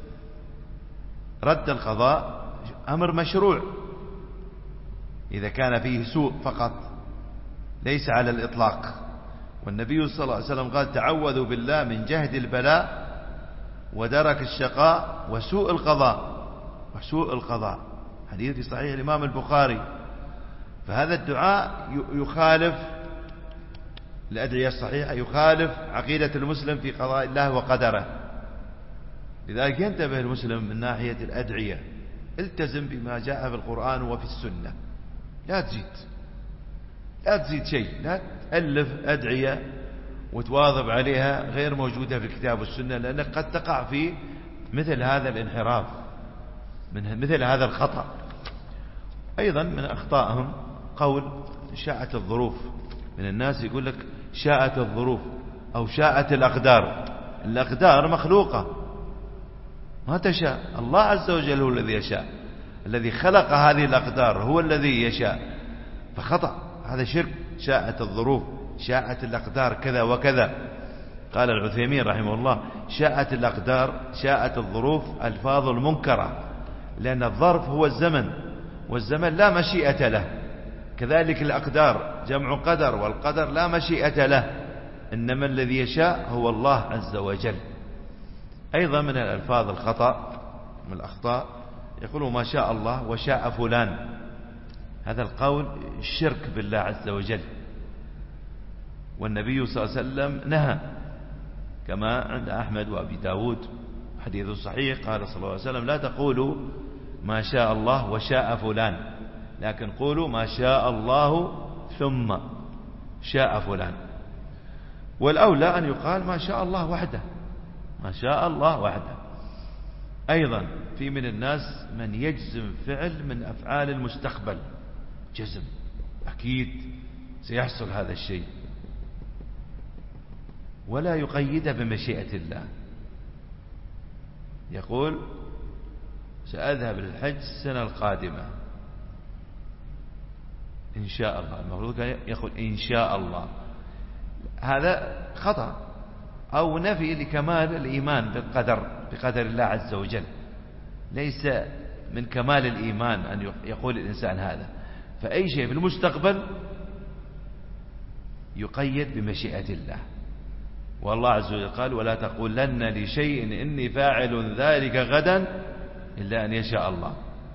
Speaker 3: رد القضاء أمر مشروع إذا كان فيه سوء فقط، ليس على الإطلاق. والنبي صلى الله عليه وسلم قال تعوذوا بالله من جهد البلاء ودرك الشقاء وسوء القضاء. وسوء القضاء حديث في صحيح الإمام البخاري. فهذا الدعاء يخالف الأدعية الصحيحة، يخالف عقيدة المسلم في قضاء الله وقدره. لذلك ينتبه المسلم من ناحية الأدعية، التزم بما جاء في القرآن وفي السنة، لا تزيد لا تزيد شيء، لا تألف أدعية وتواظب عليها غير موجودة في الكتاب والسنة، لأنك قد تقع في مثل هذا الانحراف، من مثل هذا الخطأ. أيضا من أخطائهم قول شاءت الظروف. من الناس يقول لك شاءت الظروف أو شاءت الأقدار. الأقدار مخلوقة ما تشاء، الله عز وجل هو الذي يشاء، الذي خلق هذه الأقدار هو الذي يشاء. فخطأ، هذا شرك. شاءت الظروف، شاءت الأقدار كذا وكذا. قال العثيمين رحمه الله شاءت الأقدار شاءت الظروف ألفاظ المنكرة، لأن الظرف هو الزمن، والزمن لا مشيئة له. كذلك الأقدار جمع قدر، والقدر لا مشيئة له، إنما الذي يشاء هو الله عز وجل. أيضا من الألفاظ الخطأ من الأخطاء يقولوا ما شاء الله وشاء فلان. هذا القول الشرك بالله عز وجل، والنبي صلى الله عليه وسلم نهى، كما عند أحمد وأبي داود حديث صحيح قال صلى الله عليه وسلم لا تقولوا ما شاء الله وشاء فلان، لكن قولوا ما شاء الله ثم شاء فلان. والأولى أن يقال ما شاء الله وحده، ما شاء الله وحده. أيضا في من الناس من يجزم فعل من أفعال المستقبل، جزم أكيد سيحصل هذا الشيء، ولا يقيد بمشيئة الله. يقول سأذهب للحج السنة القادمة إن شاء الله، المفروض يقول إن شاء الله. هذا خطأ أو نفي لكمال الإيمان بالقدر، بقدر الله عز وجل. ليس من كمال الإيمان أن يقول الإنسان هذا. فأي شيء في المستقبل يقيد بمشيئة الله. والله عز وجل قال ولا تقولن لشيء إني فاعل ذلك غدا إلا أن يشاء الله.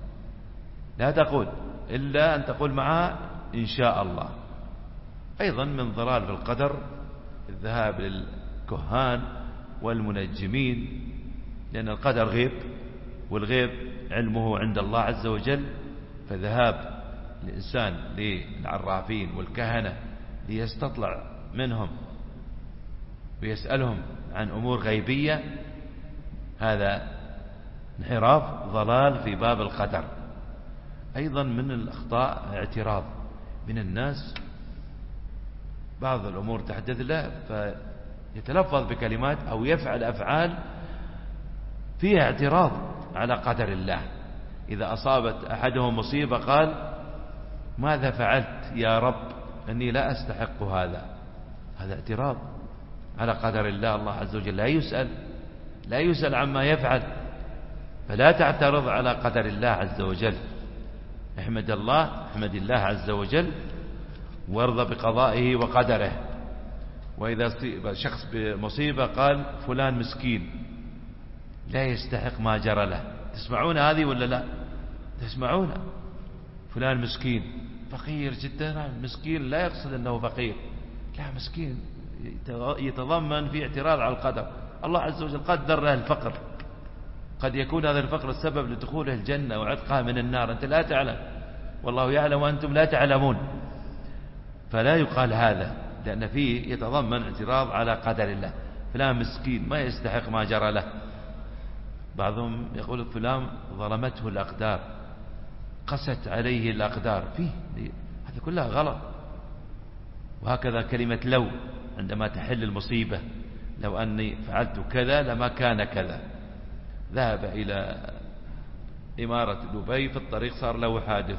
Speaker 3: لا تقول إلا أن تقول معها إن شاء الله. أيضا من ضلال في القدر الذهاب للكهان والمنجمين، لأن القدر غيب، والغيب علمه عند الله عز وجل. فذهاب الإنسان للعرافين والكهنة ليستطلع منهم ويسألهم عن أمور غيبية، هذا انحراف ضلال في باب القدر. أيضا من الأخطاء اعتراض من الناس، بعض الأمور تحدث له فيتلفظ بكلمات أو يفعل أفعال فيها اعتراض على قدر الله. إذا أصابت أحدهم مصيبة قال ماذا فعلت يا رب أني لا أستحق هذا. هذا اعتراض على قدر الله. الله عز وجل لا يسأل لا يسأل عما يفعل، فلا تعترض على قدر الله عز وجل. احمد الله احمد الله عز وجل وارضى بقضائه وقدره. وإذا أصيب شخص بمصيبة قال فلان مسكين لا يستحق ما جرى له. تسمعون هذه ولا لا؟ تسمعون فلان مسكين فقير جدا. مسكين لا يقصد أنه فقير، لا، مسكين يتضمن في اعتراض على القدر. الله عز وجل قدر له الفقر، قد يكون هذا الفقر السبب لدخوله الجنة وعتقها من النار، أنت لا تعلم والله يعلم وأنتم لا تعلمون. فلا يقال هذا، لأن فيه يتضمن اعتراض على قدر الله. فلان مسكين ما يستحق ما جرى له. بعضهم يقول فلان ظلمته الأقدار، قست عليه الأقدار، فيه هذا كلها غلط. وهكذا كلمة لو عندما تحل المصيبة، لو أني فعلت كذا لما كان كذا. ذهب إلى إمارة دبي، في الطريق صار له حادث،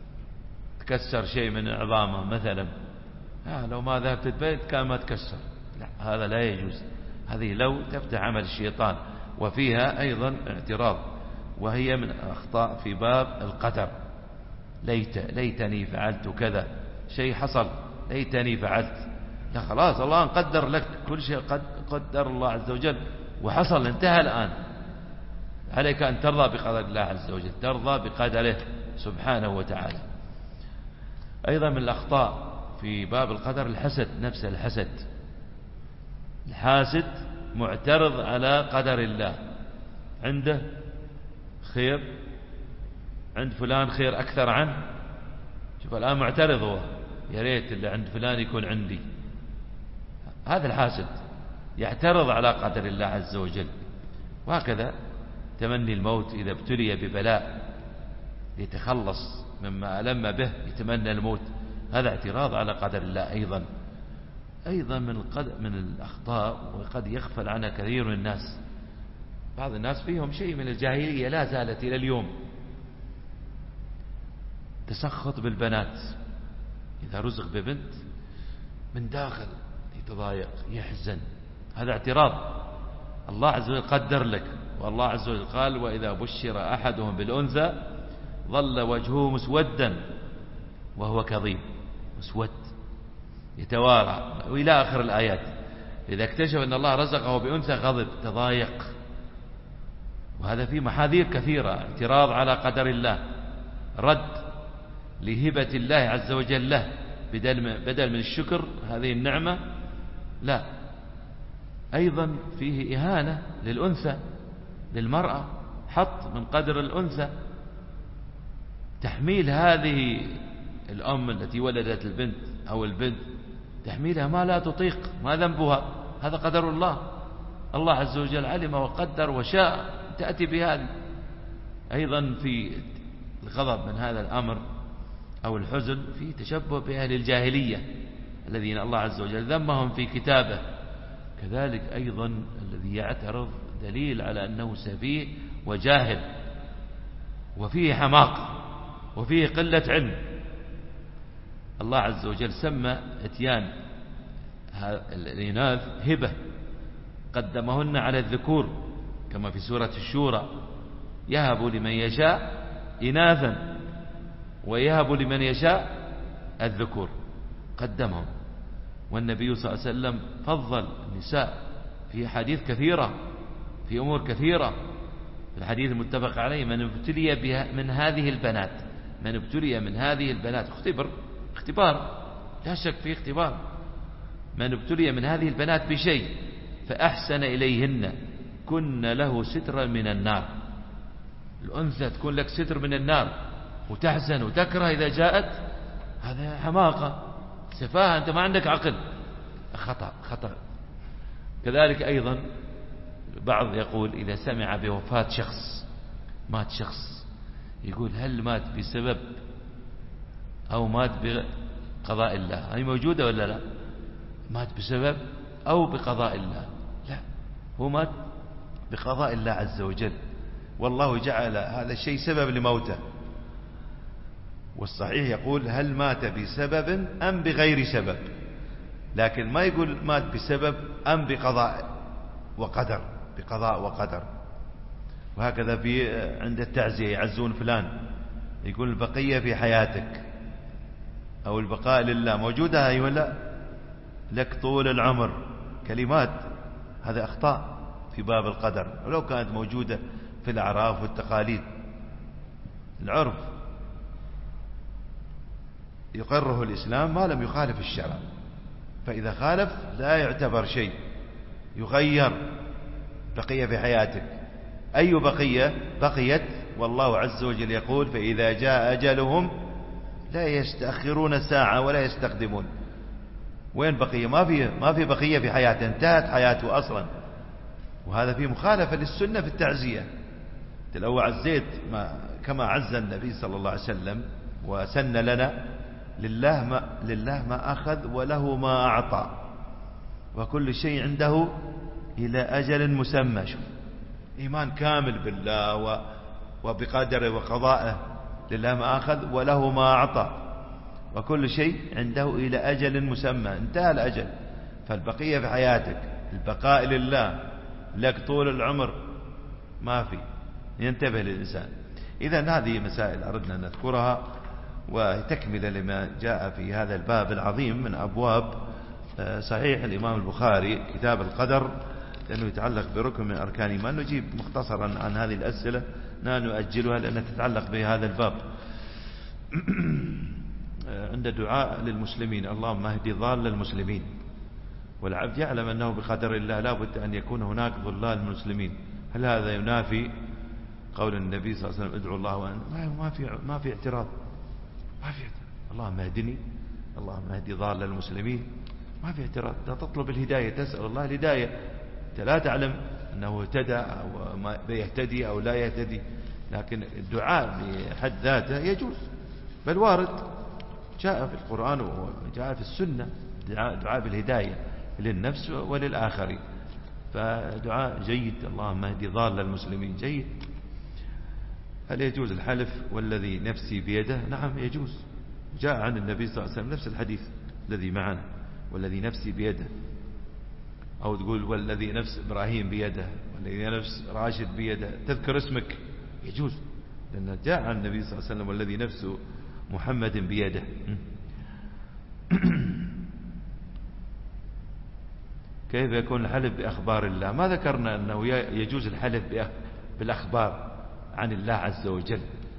Speaker 3: تكسر شيء من عظامه مثلا. آه لو ما ذهبت دبي كان ما تكسر.
Speaker 1: هذا لا يجوز. هذه لو تفتح عمل الشيطان. وفيها أيضا اعتراض، وهي من أخطاء في باب القدر. ليت ليتني فعلت كذا، شيء حصل ليتني فعلت، لا خلاص الله قدر لك كل شيء، قد قدر الله عز وجل وحصل، انتهى الآن. عليك أن ترضى بقدر الله عز وجل، ترضى بقدره سبحانه وتعالى. أيضا من الأخطاء في باب القدر الحسد، نفس الحسد. الحاسد معترض على قدر الله، عنده خير عند فلان خير أكثر عنه، شوف الآن معترض هو، يا ريت اللي عند فلان يكون عندي. هذا الحاسد يعترض على قدر الله عز وجل. وهكذا تمني الموت إذا ابتلي ببلاء ليتخلص مما ألم به يتمنى الموت، هذا اعتراض على قدر الله. أيضا أيضا من من الأخطاء، وقد يغفل عنها كثير من الناس. بعض الناس فيهم شيء من الجاهلية لا زالت إلى اليوم، تسخط بالبنات. إذا رزق ببنت من داخل يتضايق يحزن، هذا اعتراض. الله عز وجل قدر لك، والله عز وجل قال: وإذا بشر أحدهم بالأنثى ظل وجهه مسودا وهو كظيم، مسود يتوارى، وإلى آخر الآيات. إذا اكتشف أن الله رزقه بأنثى غضب تضايق. وهذا فيه محاذير كثيرة، اعتراض على قدر الله، رد لهبة الله عز وجل له بدل من الشكر هذه النعمة، لا. أيضا فيه إهانة للأنثى، للمرأة، حط من قدر الأنثى، تحميل هذه الأم التي ولدت البنت أو البنت، تحميلها ما لا تطيق، ما ذنبها، هذا قدر الله. الله عز وجل علم وقدر وشاء تأتي بهذه. أيضا في الغضب من هذا الأمر أو الحزن في تشبه بأهل الجاهلية الذين الله عز وجل ذمهم في كتابه. كذلك أيضا الذي يعترض دليل على أنه سفيه وجاهل، وفيه حماق، وفيه قلة علم. الله عز وجل سمى اتيان الإناث هبة، قدمهن على الذكور كما في سورة الشورى: يهب لمن يشاء إناثا ويهب لمن يشاء الذكور، قدمهم. والنبي صلى الله عليه وسلم فضل النساء في حديث كثيرة، في أمور كثيرة. في الحديث المتفق عليه: من ابتلي بها من هذه البنات، من ابتلي من هذه البنات، اختبر، اختبار، لا شك فيه اختبار. من ابتلي من هذه البنات بشيء فأحسن إليهن كن له سترا من النار. الأنثى تكون لك ستر من النار، وتحزن وتكره إذا جاءت، هذا حماقة، سفاهة، أنت ما عندك عقل، خطأ خطأ. كذلك أيضا بعض يقول إذا سمع بوفاة شخص، مات شخص، يقول هل مات بسبب أو مات بقضاء الله؟ هي موجودة ولا لا؟ مات بسبب أو بقضاء الله؟ لا، هو مات بقضاء الله عز وجل، والله جعل هذا الشيء سبب لموته. والصحيح يقول هل مات بسبب أم بغير سبب، لكن ما يقول مات بسبب أم بقضاء وقدر، بقضاء وقدر. وهكذا في عند التعزية يعزون فلان، يقول البقية في حياتك أو البقاء لله، موجودة أيوة لا، لك طول العمر، كلمات. هذا أخطاء في باب القدر، ولو كانت موجودة في الأعراف والتقاليد. العرف يقره الإسلام ما لم يخالف الشرع، فإذا خالف لا يعتبر شيء، يغير. بقية في حياتك، أي بقية بقيت، والله عز وجل يقول فإذا جاء أجلهم لا يستأخرون ساعة ولا يستقدمون. وين بقية؟ ما في ما في بقية في حياته، انتهت حياته أصلا. وهذا في مخالفة للسنة في التعزية. لو عزيت ما كما عز النبي صلى الله عليه وسلم وسن لنا: لله ما, لله ما أخذ وله ما أعطى وكل شيء عنده إلى أجل مسمى. شوف، إيمان كامل بالله وبقدره وقضائه. لله ما أخذ وله ما أعطى وكل شيء عنده إلى أجل مسمى، انتهى الأجل.
Speaker 3: فالبقية في حياتك، البقاء لله، لك طول العمر ما في، ينتبه للإنسان. إذن هذه مسائل أردنا أن نذكرها وتكملة لما جاء في هذا الباب العظيم من أبواب صحيح الإمام البخاري كتاب القدر، لأنه يتعلق بركن من أركان الإيمان. نجيب مختصرا عن هذه الأسئلة لا نؤجلها لأنها تتعلق بهذا الباب. عند دعاء للمسلمين اللهم اهد ضال المسلمين، والعبد يعلم أنه بقدر الله لا بد أن يكون هناك ضلال المسلمين. هل هذا ينافي قول النبي صلى الله عليه وسلم ادعوا الله وأن ما في ما في اعتراض، ما في اعتراض. اللهم اهدني، اللهم اهد ضال المسلمين، ما في اعتراض. تطلب الهداية، تسأل الله الهداية، أنت لا تعلم أنه اهتدى أو ما يهتدي أو لا يهتدي، لكن الدعاء بحد ذاته يجوز، بل وارد جاء في القرآن وجاء في السنة دعاء, دعاء بالهداية للنفس وللآخرين، فدعاء جيد. اللهم اهد ضال المسلمين جيد. هل يجوز الحلف والذي نفسي بيده؟ نعم يجوز، جاء عن النبي صلى الله عليه وسلم نفس الحديث الذي معنا، والذي نفسي بيده، أو تقول والذي نفس إبراهيم بيده، والذي نفس راشد بيده، تذكر اسمك يجوز، لأن جاء عن النبي صلى الله عليه وسلم والذي نفس محمد بيده. كيف يكون الحلف بأخبار الله؟ ما ذكرنا أنه يجوز الحلف بالأخبار عن الله عز وجل،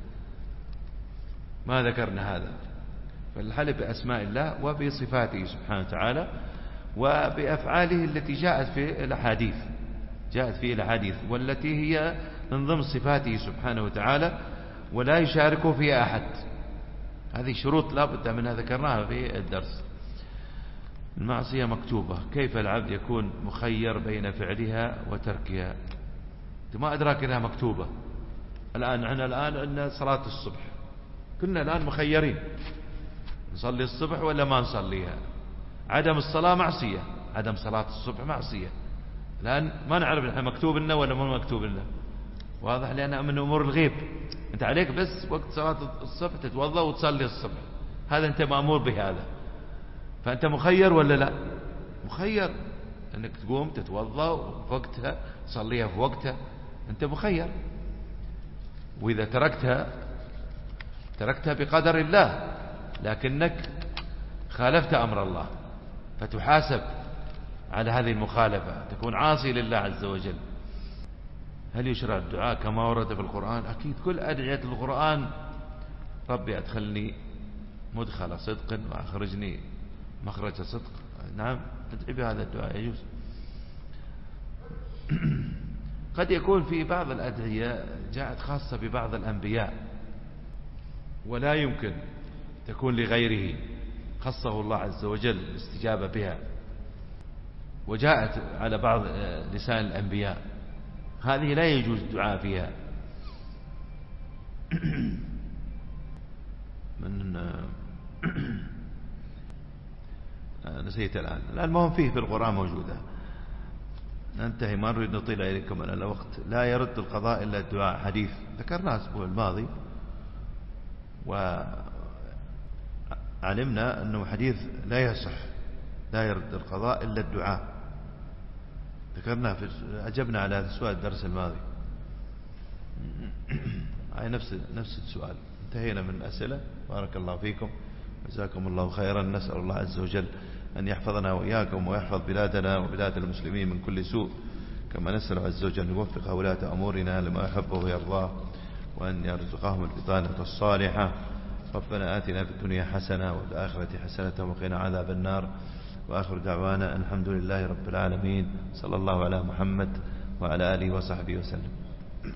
Speaker 3: ما ذكرنا هذا. فالحلف بأسماء الله وبصفاته سبحانه وتعالى وبأفعاله التي جاءت في الأحاديث، جاءت في الأحاديث والتي هي من ضمن صفاته سبحانه وتعالى ولا يشاركه فيها أحد. هذه شروط لا بد منها ذكرناها في الدرس. المعصية مكتوبة، كيف العبد يكون مخير بين فعلها وتركها؟ أنت ما أدراك أنها مكتوبة. الآن نحن الآن عندنا صلاة الصبح، كنا الآن مخيرين نصلي الصبح ولا ما نصليها. عدم الصلاة معصية، عدم صلاة الصبح معصية. الآن ما نعرف نحن مكتوب لنا ولا ما مكتوب لنا، واضح، لأنها من أمور الغيب. أنت عليك بس وقت صلاة الصبح تتوضأ وتصلي الصبح، هذا أنت مأمور بهذا، فأنت مخير ولا لا؟ مخير أنك تقوم تتوضأ في وقتها تصليها في وقتها، أنت مخير. وإذا تركتها تركتها بقدر الله، لكنك خالفت أمر الله فتحاسب على هذه المخالفة، تكون عاصي لله عز وجل. هل يشرع الدعاء كما ورد في القرآن؟ أكيد كل أدعية القرآن ربي أدخلني مدخل صدق وأخرجني مخرج صدق، نعم ادعي بهذا الدعاء يجوز. قد يكون في بعض الأدعية جاءت خاصة ببعض الأنبياء ولا يمكن تكون لغيره، خصه الله عز وجل الاستجابة بها، وجاءت على بعض لسان الأنبياء، هذه لا يجوز الدعاء فيها. من نسيت الآن، المهم فيه في القرآن موجودة. ننتهي، ما نريد نطيل إليكم على الوقت. لا يرد القضاء إلا الدعاء، حديث ذكرناه الأسبوع الماضي، وعلمنا أنه حديث لا يصح، لا يرد القضاء إلا الدعاء، ذكرنا في أجبنا على هذا السؤال الدرس الماضي. هاي نفس نفس السؤال. انتهينا من الأسئلة. بارك الله فيكم، جزاكم الله خيرا. نسأل الله عز وجل أن يحفظنا وإياكم ويحفظ بلادنا وبلاد المسلمين من كل سوء، كما نسأل عز وجل أن يوفق ولاة أمورنا لما يحبه ويرضاه، وأن يرزقهم البطانة الصالحة. ربنا آتنا في الدنيا حسنة وفي الآخرة حسنة وقنا عذاب النار. وآخر دعوانا الحمد لله رب العالمين، صلى الله على محمد وعلى آله وصحبه وسلم.